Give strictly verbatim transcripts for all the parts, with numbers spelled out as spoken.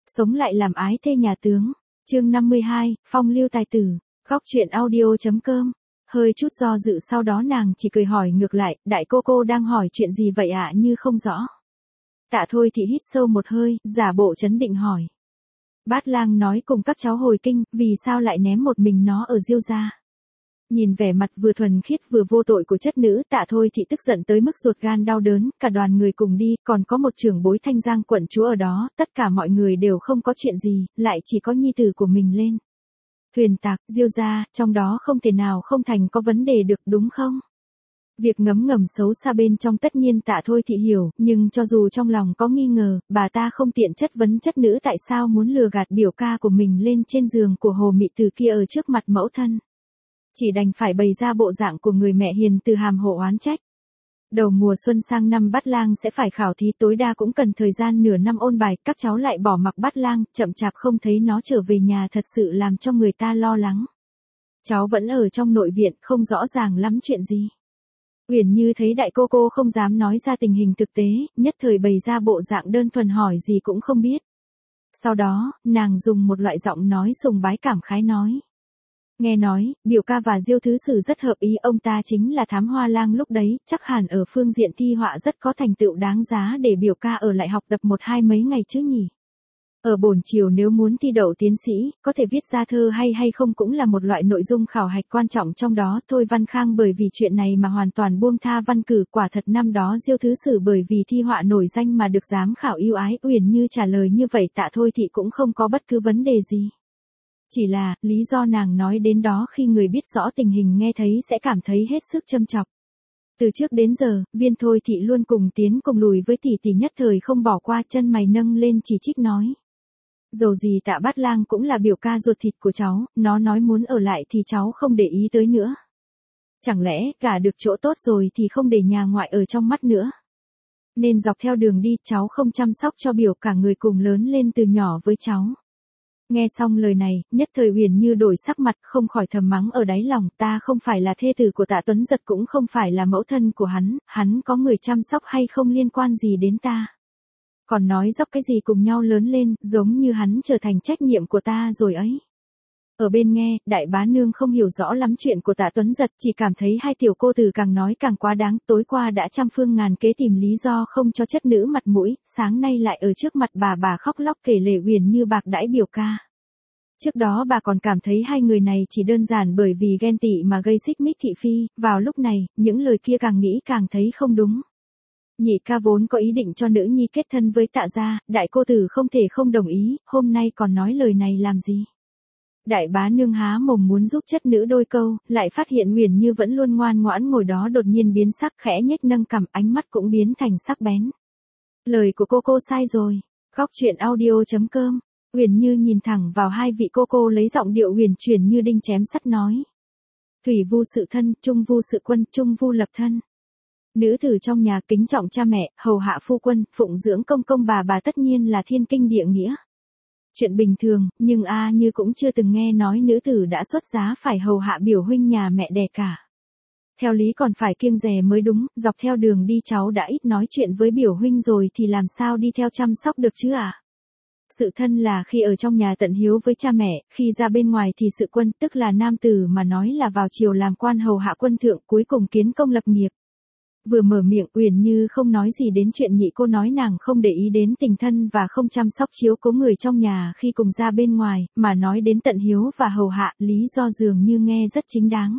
Sống lại làm ái thê nhà tướng. Chương năm mươi hai, phong lưu tài tử. Góc truyện audio.com. Hơi chút do dự sau đó nàng chỉ cười hỏi ngược lại, đại cô cô đang hỏi chuyện gì vậy ạ, như không rõ. Tạ Thôi Thị hít sâu một hơi, giả bộ trấn định hỏi. Bát Lang nói cùng các cháu hồi kinh, vì sao lại ném một mình nó ở Diêu gia. Nhìn vẻ mặt vừa thuần khiết vừa vô tội của chất nữ, Tạ Thôi Thị tức giận tới mức ruột gan đau đớn, cả đoàn người cùng đi, còn có một trưởng bối Thanh Giang quận chúa ở đó, tất cả mọi người đều không có chuyện gì, lại chỉ có nhi tử của mình lên. Huyền tạc, Diêu gia, trong đó không thể nào không thành có vấn đề được đúng không? Việc ngấm ngầm xấu xa bên trong tất nhiên Tạ Thôi Thị hiểu, nhưng cho dù trong lòng có nghi ngờ, bà ta không tiện chất vấn chất nữ tại sao muốn lừa gạt biểu ca của mình lên trên giường của Hồ Mị Từ kia ở trước mặt mẫu thân. Chỉ đành phải bày ra bộ dạng của người mẹ hiền từ hàm hộ oán trách. Đầu mùa xuân sang năm Bát Lang sẽ phải khảo thí, tối đa cũng cần thời gian nửa năm ôn bài, các cháu lại bỏ mặc Bát Lang, chậm chạp không thấy nó trở về nhà thật sự làm cho người ta lo lắng. Cháu vẫn ở trong nội viện, không rõ ràng lắm chuyện gì. Uyển Như thấy đại cô cô không dám nói ra tình hình thực tế, nhất thời bày ra bộ dạng đơn thuần hỏi gì cũng không biết. Sau đó, nàng dùng một loại giọng nói sùng bái cảm khái nói. Nghe nói, biểu ca và Diêu thứ sử rất hợp ý, ông ta chính là Thám Hoa Lang lúc đấy, chắc hẳn ở phương diện thi họa rất có thành tựu đáng giá để biểu ca ở lại học tập một hai mấy ngày chứ nhỉ. Ở bổn triều nếu muốn thi đậu tiến sĩ, có thể viết ra thơ hay hay không cũng là một loại nội dung khảo hạch quan trọng trong đó. Thôi Văn Khang bởi vì chuyện này mà hoàn toàn buông tha văn cử, quả thật năm đó Diêu thứ sử bởi vì thi họa nổi danh mà được giám khảo ưu ái. Uyển Như trả lời như vậy Tạ Thôi Thị cũng không có bất cứ vấn đề gì. Chỉ là, lý do nàng nói đến đó khi người biết rõ tình hình nghe thấy sẽ cảm thấy hết sức châm chọc. Từ trước đến giờ, Viên Thôi Thị luôn cùng tiến cùng lùi với tỷ tỷ, nhất thời không bỏ qua, chân mày nâng lên chỉ trích nói. Dầu gì Tạ Bát Lang cũng là biểu ca ruột thịt của cháu, nó nói muốn ở lại thì cháu không để ý tới nữa. Chẳng lẽ, gả được chỗ tốt rồi thì không để nhà ngoại ở trong mắt nữa. Nên dọc theo đường đi cháu không chăm sóc cho biểu cả người cùng lớn lên từ nhỏ với cháu. Nghe xong lời này, nhất thời Uyển Như đổi sắc mặt, không khỏi thầm mắng ở đáy lòng, ta không phải là thê tử của Tạ Tuấn Giật, cũng không phải là mẫu thân của hắn, hắn có người chăm sóc hay không liên quan gì đến ta. Còn nói dốc cái gì cùng nhau lớn lên, giống như hắn trở thành trách nhiệm của ta rồi ấy. Ở bên nghe, đại bá nương không hiểu rõ lắm chuyện của Tạ Tuấn Giật, chỉ cảm thấy hai tiểu cô tử càng nói càng quá đáng, tối qua đã trăm phương ngàn kế tìm lý do không cho chất nữ mặt mũi, sáng nay lại ở trước mặt bà bà khóc lóc kể lể Uyển Như bạc đãi biểu ca. Trước đó bà còn cảm thấy hai người này chỉ đơn giản bởi vì ghen tị mà gây xích mích thị phi, vào lúc này, những lời kia càng nghĩ càng thấy không đúng. Nhị ca vốn có ý định cho nữ nhi kết thân với Tạ gia, đại cô tử không thể không đồng ý, hôm nay còn nói lời này làm gì. Đại bá nương há mồm muốn giúp chất nữ đôi câu, lại phát hiện Uyển Như vẫn luôn ngoan ngoãn ngồi đó đột nhiên biến sắc, khẽ nhếch nâng cằm, ánh mắt cũng biến thành sắc bén. Lời của cô cô sai rồi. Góc truyện audio.com. Uyển Như nhìn thẳng vào hai vị cô cô lấy giọng điệu huyền chuyển như đinh chém sắt nói. Thủy vu sự thân, trung vu sự quân, trung vu lập thân. Nữ tử trong nhà kính trọng cha mẹ, hầu hạ phu quân, phụng dưỡng công công bà bà tất nhiên là thiên kinh địa nghĩa. Chuyện bình thường, nhưng A Như cũng chưa từng nghe nói nữ tử đã xuất giá phải hầu hạ biểu huynh nhà mẹ đẻ cả. Theo lý còn phải kiêng dè mới đúng, dọc theo đường đi cháu đã ít nói chuyện với biểu huynh rồi thì làm sao đi theo chăm sóc được chứ ạ? À? Sự thân là khi ở trong nhà tận hiếu với cha mẹ, khi ra bên ngoài thì sự quân, tức là nam tử mà nói là vào triều làm quan hầu hạ quân thượng, cuối cùng kiến công lập nghiệp. Vừa mở miệng Uyển Như không nói gì đến chuyện nhị cô nói nàng không để ý đến tình thân và không chăm sóc chiếu cố người trong nhà khi cùng ra bên ngoài, mà nói đến tận hiếu và hầu hạ, lý do dường như nghe rất chính đáng.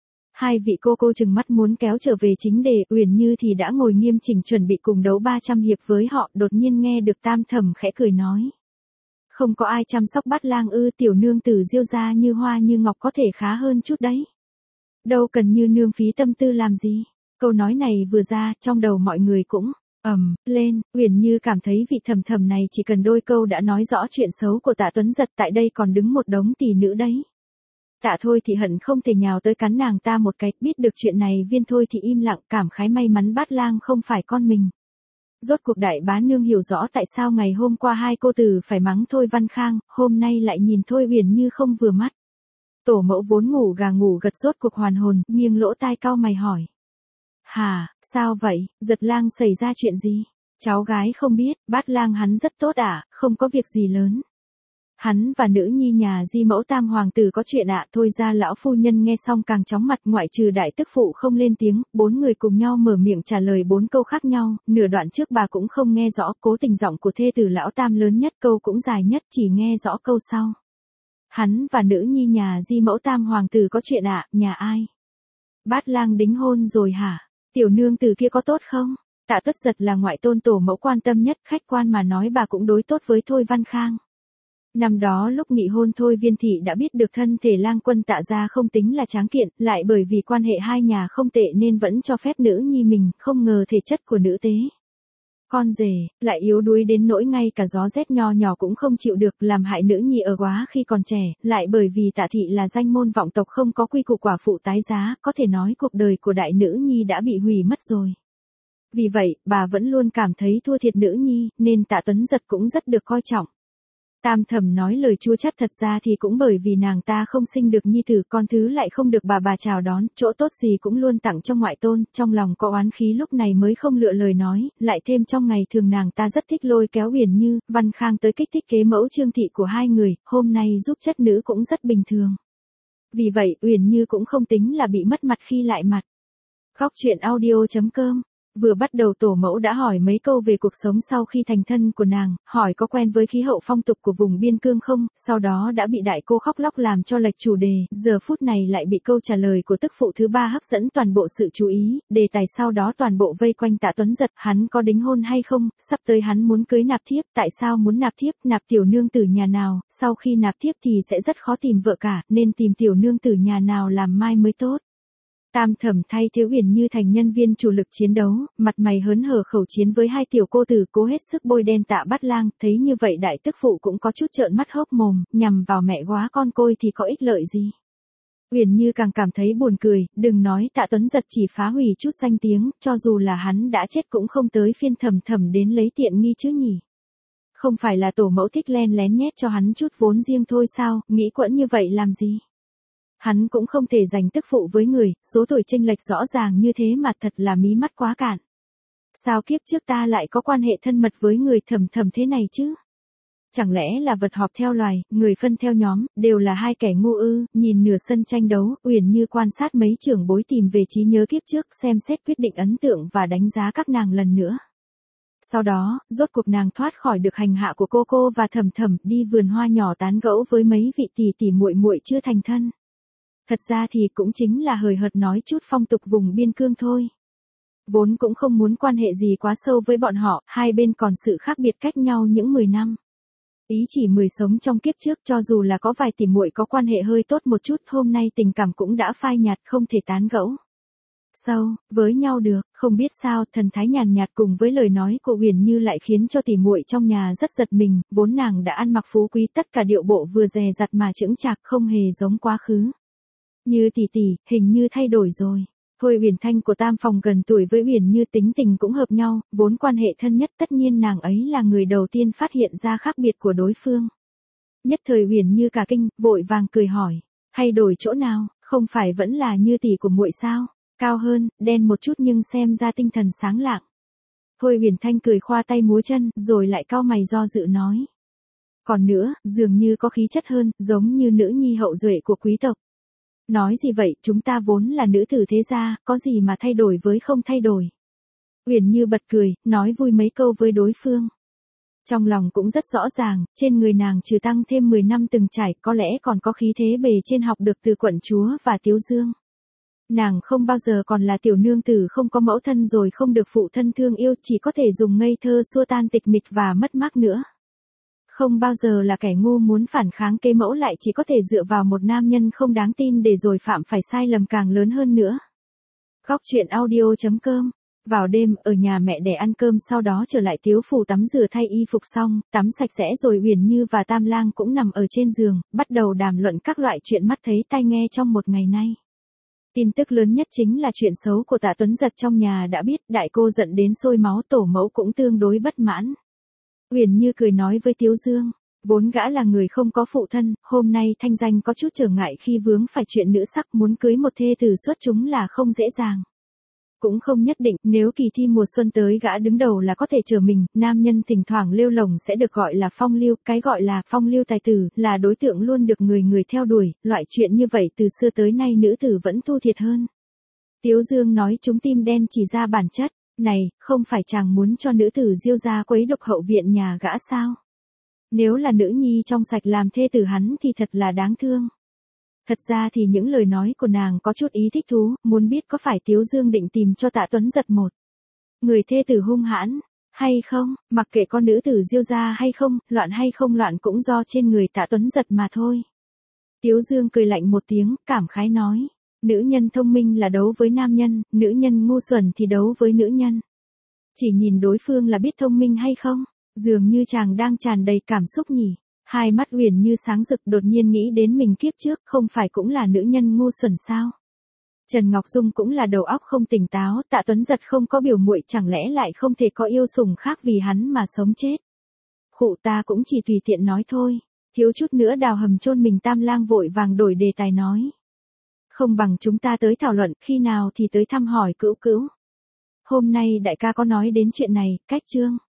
Hai vị cô cô chừng mắt muốn kéo trở về chính đề, Uyển Như thì đã ngồi nghiêm chỉnh chuẩn bị cùng đấu ba trăm hiệp với họ, đột nhiên nghe được Tam Thẩm khẽ cười nói. Không có ai chăm sóc Bát Lang ư? Tiểu nương tử Diêu gia như hoa như ngọc có thể khá hơn chút đấy. Đâu cần Như nương phí tâm tư làm gì. Câu nói này vừa ra, trong đầu mọi người cũng ầm lên, Uyển Như cảm thấy vị thầm thầm này chỉ cần đôi câu đã nói rõ chuyện xấu của Tạ Tuấn Giật, tại đây còn đứng một đống tỷ nữ đấy. Tạ Thôi Thị hận không thể nhào tới cắn nàng ta một cái, biết được chuyện này Viên Thôi Thị im lặng, cảm khái may mắn Bát Lang không phải con mình. Rốt cuộc đại bá nương hiểu rõ tại sao ngày hôm qua hai cô tử phải mắng Thôi Văn Khang, hôm nay lại nhìn Thôi Uyển Như không vừa mắt. Tổ mẫu vốn ngủ gà ngủ gật rốt cuộc hoàn hồn, nghiêng lỗ tai cau mày hỏi. Hà, sao vậy, Giật Lang xảy ra chuyện gì? Cháu gái không biết, Bát Lang hắn rất tốt ạ, không có việc gì lớn. Hắn và nữ nhi nhà di mẫu tam hoàng tử có chuyện ạ. Thôi ra lão phu nhân nghe xong càng chóng mặt, ngoại trừ đại tức phụ không lên tiếng, bốn người cùng nhau mở miệng trả lời bốn câu khác nhau, nửa đoạn trước bà cũng không nghe rõ, cố tình giọng của thê tử lão tam lớn nhất, câu cũng dài nhất, chỉ nghe rõ câu sau. Hắn và nữ nhi nhà di mẫu tam hoàng tử có chuyện ạ, nhà ai? Bát Lang đính hôn rồi hả? Tiểu nương tử kia có tốt không? Tạ Tuất Giật là ngoại tôn tổ mẫu quan tâm nhất, khách quan mà nói bà cũng đối tốt với Thôi Văn Khang. Năm đó lúc nghị hôn Thôi Viên Thị đã biết được thân thể Lang Quân Tạ gia không tính là tráng kiện, lại bởi vì quan hệ hai nhà không tệ nên vẫn cho phép nữ nhi mình, không ngờ thể chất của nữ tế con rể lại yếu đuối đến nỗi ngay cả gió rét nho nhỏ cũng không chịu được, làm hại nữ nhi ở quá khi còn trẻ, lại bởi vì Tạ thị là danh môn vọng tộc không có quy củ quả phụ tái giá, có thể nói cuộc đời của đại nữ nhi đã bị hủy mất rồi. Vì vậy, bà vẫn luôn cảm thấy thua thiệt nữ nhi, nên Tạ Tuấn Giật cũng rất được coi trọng. Tam thẩm nói lời chua chát, thật ra thì cũng bởi vì nàng ta không sinh được nhi tử, con thứ lại không được bà bà chào đón, chỗ tốt gì cũng luôn tặng cho ngoại tôn, trong lòng có oán khí lúc này mới không lựa lời nói, lại thêm trong ngày thường nàng ta rất thích lôi kéo Uyển Như, Văn Khang tới kích thích kế mẫu Trương thị của hai người, hôm nay giúp chất nữ cũng rất bình thường. Vì vậy, Uyển Như cũng không tính là bị mất mặt khi lại mặt. Góc truyện audio chấm com. Vừa bắt đầu tổ mẫu đã hỏi mấy câu về cuộc sống sau khi thành thân của nàng, hỏi có quen với khí hậu phong tục của vùng biên cương không, sau đó đã bị đại cô khóc lóc làm cho lệch chủ đề, giờ phút này lại bị câu trả lời của tức phụ thứ ba hấp dẫn toàn bộ sự chú ý, đề tài sau đó toàn bộ vây quanh Tạ Tuấn Giật, hắn có đính hôn hay không, sắp tới hắn muốn cưới nạp thiếp, tại sao muốn nạp thiếp, nạp tiểu nương tử nhà nào, sau khi nạp thiếp thì sẽ rất khó tìm vợ cả, nên tìm tiểu nương tử nhà nào làm mai mới tốt. Tam thẩm thay thế Uyển Như thành nhân viên chủ lực chiến đấu, mặt mày hớn hở khẩu chiến với hai tiểu cô tử, cố hết sức bôi đen Tạ Bát Lang, thấy như vậy đại tức phụ cũng có chút trợn mắt hốc mồm, nhằm vào mẹ góa con côi thì có ích lợi gì. Uyển Như càng cảm thấy buồn cười, đừng nói Tạ Tuấn Giật chỉ phá hủy chút danh tiếng, cho dù là hắn đã chết cũng không tới phiên thẩm thẩm đến lấy tiện nghi chứ nhỉ. Không phải là tổ mẫu thích len lén nhét cho hắn chút vốn riêng thôi sao, nghĩ quẫn như vậy làm gì. Hắn cũng không thể giành tức phụ với người, số tuổi chênh lệch rõ ràng như thế mà thật là mí mắt quá cạn. Sao kiếp trước ta lại có quan hệ thân mật với người thầm thầm thế này chứ? Chẳng lẽ là vật họp theo loài, người phân theo nhóm, đều là hai kẻ ngu ư? Nhìn nửa sân tranh đấu, Uyển Như quan sát mấy trưởng bối tìm về trí nhớ kiếp trước, xem xét quyết định ấn tượng và đánh giá các nàng lần nữa. Sau đó, rốt cuộc nàng thoát khỏi được hành hạ của cô cô và thầm thầm, đi vườn hoa nhỏ tán gẫu với mấy vị tỷ tỷ muội muội chưa thành thân. Thật ra thì cũng chính là hời hợt nói chút phong tục vùng biên cương thôi. Vốn cũng không muốn quan hệ gì quá sâu với bọn họ, hai bên còn sự khác biệt cách nhau những mười năm. Ý chỉ mười sống trong kiếp trước, cho dù là có vài tỷ muội có quan hệ hơi tốt một chút, hôm nay tình cảm cũng đã phai nhạt, không thể tán gẫu sâu với nhau được. Không biết sao, thần thái nhàn nhạt cùng với lời nói của Uyển Như lại khiến cho tỷ muội trong nhà rất giật mình, vốn nàng đã ăn mặc phú quý, tất cả điệu bộ vừa dè dặt mà chững chạc, không hề giống quá khứ. Như tỷ tỷ, hình như thay đổi rồi. Thôi Uyển Thanh của tam phòng gần tuổi với Uyển Như tính tình cũng hợp nhau, vốn quan hệ thân nhất, tất nhiên nàng ấy là người đầu tiên phát hiện ra khác biệt của đối phương. Nhất thời Uyển Như cả kinh, vội vàng cười hỏi, thay đổi chỗ nào, không phải vẫn là Như tỷ của muội sao? Cao hơn, đen một chút nhưng xem ra tinh thần sáng lạng. Thôi Uyển Thanh cười khoa tay múa chân, rồi lại cau mày do dự nói. Còn nữa, dường như có khí chất hơn, giống như nữ nhi hậu duệ của quý tộc. Nói gì vậy, chúng ta vốn là nữ tử thế gia, có gì mà thay đổi với không thay đổi. Uyển Như bật cười, nói vui mấy câu với đối phương. Trong lòng cũng rất rõ ràng, trên người nàng trừ tăng thêm mười năm từng trải, có lẽ còn có khí thế bề trên học được từ quận chúa và Tiếu Dương. Nàng không bao giờ còn là tiểu nương tử không có mẫu thân rồi không được phụ thân thương yêu, chỉ có thể dùng ngây thơ xua tan tịch mịch và mất mát nữa. Không bao giờ là kẻ ngu muốn phản kháng kế mẫu, lại chỉ có thể dựa vào một nam nhân không đáng tin để rồi phạm phải sai lầm càng lớn hơn nữa. Góc truyện audio chấm com. Vào đêm, ở nhà mẹ để ăn cơm, sau đó trở lại Tiếu phủ tắm rửa thay y phục xong, tắm sạch sẽ rồi Uyển Như và Tam Lang cũng nằm ở trên giường, bắt đầu đàm luận các loại chuyện mắt thấy tai nghe trong một ngày nay. Tin tức lớn nhất chính là chuyện xấu của Tạ Tuấn Giật trong nhà đã biết, đại cô giận đến sôi máu, tổ mẫu cũng tương đối bất mãn. Uyển Như cười nói với Tiếu Dương, vốn gã là người không có phụ thân, hôm nay thanh danh có chút trở ngại khi vướng phải chuyện nữ sắc, muốn cưới một thê tử xuất chúng là không dễ dàng. Cũng không nhất định, nếu kỳ thi mùa xuân tới gã đứng đầu là có thể chờ mình, nam nhân thỉnh thoảng lêu lồng sẽ được gọi là phong lưu, cái gọi là phong lưu tài tử, là đối tượng luôn được người người theo đuổi, loại chuyện như vậy từ xưa tới nay nữ tử vẫn thua thiệt hơn. Tiếu Dương nói chúng tim đen chỉ ra bản chất, này, không phải chàng muốn cho nữ tử Diêu gia quấy độc hậu viện nhà gã sao? Nếu là nữ nhi trong sạch làm thê tử hắn thì thật là đáng thương. Thật ra thì những lời nói của nàng có chút ý thích thú, muốn biết có phải Tiếu Dương định tìm cho Tạ Tuấn Giật một người thê tử hung hãn, hay không, mặc kệ con nữ tử Diêu gia hay không, loạn hay không loạn cũng do trên người Tạ Tuấn Giật mà thôi. Tiếu Dương cười lạnh một tiếng, cảm khái nói, nữ nhân thông minh là đấu với nam nhân, nữ nhân ngu xuẩn thì đấu với nữ nhân. Chỉ nhìn đối phương là biết thông minh hay không, dường như chàng đang tràn đầy cảm xúc nhỉ. Hai mắt Uyển Như sáng rực đột nhiên nghĩ đến mình kiếp trước không phải cũng là nữ nhân ngu xuẩn sao. Trần Ngọc Dung cũng là đầu óc không tỉnh táo, Tạ Tuấn Giật không có biểu muội chẳng lẽ lại không thể có yêu sủng khác vì hắn mà sống chết. Khụ ta cũng chỉ tùy tiện nói thôi, thiếu chút nữa đào hầm chôn mình. Tam Lang vội vàng đổi đề tài nói. Không bằng chúng ta tới thảo luận, khi nào thì tới thăm hỏi Cữu Cữu. Hôm nay đại ca có nói đến chuyện này, cách chương.